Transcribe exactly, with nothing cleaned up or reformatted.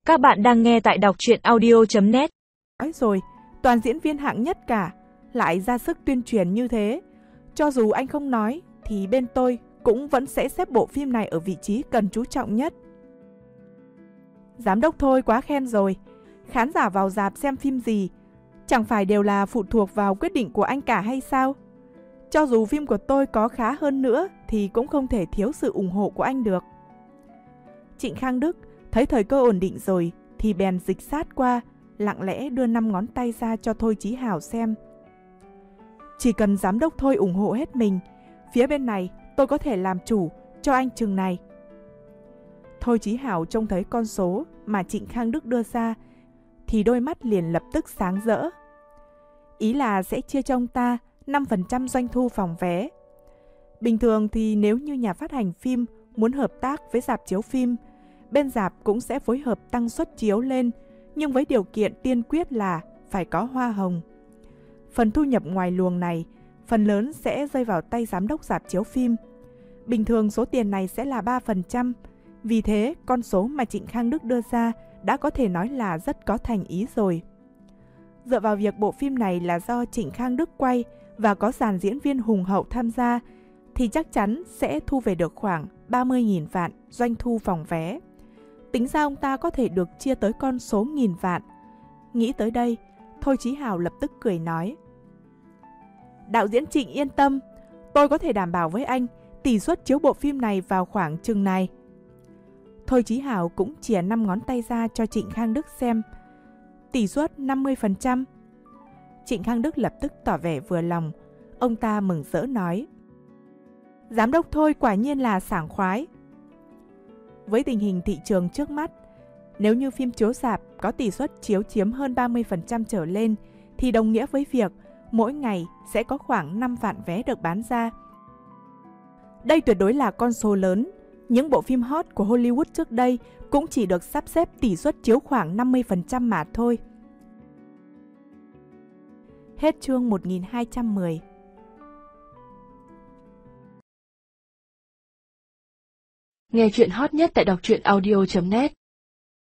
Các bạn đang nghe tại đọc truyện audio chấm net. Nói rồi, toàn diễn viên hạng nhất cả, lại ra sức tuyên truyền như thế. Cho dù anh không nói, thì bên tôi cũng vẫn sẽ xếp bộ phim này ở vị trí cần chú trọng nhất. Giám đốc Thôi quá khen rồi. Khán giả vào rạp xem phim gì, chẳng phải đều là phụ thuộc vào quyết định của anh cả hay sao? Cho dù phim của tôi có khá hơn nữa, thì cũng không thể thiếu sự ủng hộ của anh được. Trịnh Khang Đức thấy thời cơ ổn định rồi, thì bèn dịch sát qua, lặng lẽ đưa năm ngón tay ra cho Thôi Chí Hảo xem. Chỉ cần giám đốc Thôi ủng hộ hết mình, phía bên này tôi có thể làm chủ cho anh chừng này. Thôi Chí Hảo trông thấy con số mà Trịnh Khang Đức đưa ra, thì đôi mắt liền lập tức sáng rỡ. Ý là sẽ chia cho ông ta năm phần trăm doanh thu phòng vé. Bình thường thì nếu như nhà phát hành phim muốn hợp tác với rạp chiếu phim, bên rạp cũng sẽ phối hợp tăng suất chiếu lên, nhưng với điều kiện tiên quyết là phải có hoa hồng. Phần thu nhập ngoài luồng này, phần lớn sẽ rơi vào tay giám đốc rạp chiếu phim. Bình thường số tiền này sẽ là ba phần trăm, vì thế con số mà Trịnh Khang Đức đưa ra đã có thể nói là rất có thành ý rồi. Dựa vào việc bộ phim này là do Trịnh Khang Đức quay và có dàn diễn viên hùng hậu tham gia, thì chắc chắn sẽ thu về được khoảng ba mươi nghìn vạn doanh thu phòng vé. Tính ra ông ta có thể được chia tới con số nghìn vạn. Nghĩ tới đây, Thôi Chí Hảo lập tức cười nói: Đạo diễn Trịnh yên tâm, tôi có thể đảm bảo với anh tỷ suất chiếu bộ phim này vào khoảng chừng này. Thôi Chí Hảo cũng chìa năm ngón tay ra cho Trịnh Khang Đức xem. Tỷ suất năm mươi phần trăm. Trịnh Khang Đức lập tức tỏ vẻ vừa lòng. Ông ta mừng rỡ nói: Giám đốc Thôi quả nhiên là sảng khoái. Với tình hình thị trường trước mắt, nếu như phim chiếu rạp có tỷ suất chiếu chiếm hơn ba mươi phần trăm trở lên, thì đồng nghĩa với việc mỗi ngày sẽ có khoảng năm vạn vé được bán ra. Đây tuyệt đối là con số lớn. Những bộ phim hot của Hollywood trước đây cũng chỉ được sắp xếp tỷ suất chiếu khoảng năm mươi phần trăm mà thôi. Hết chương một nghìn hai trăm mười. Nghe chuyện hot nhất tại đọc truyện audio chấm net.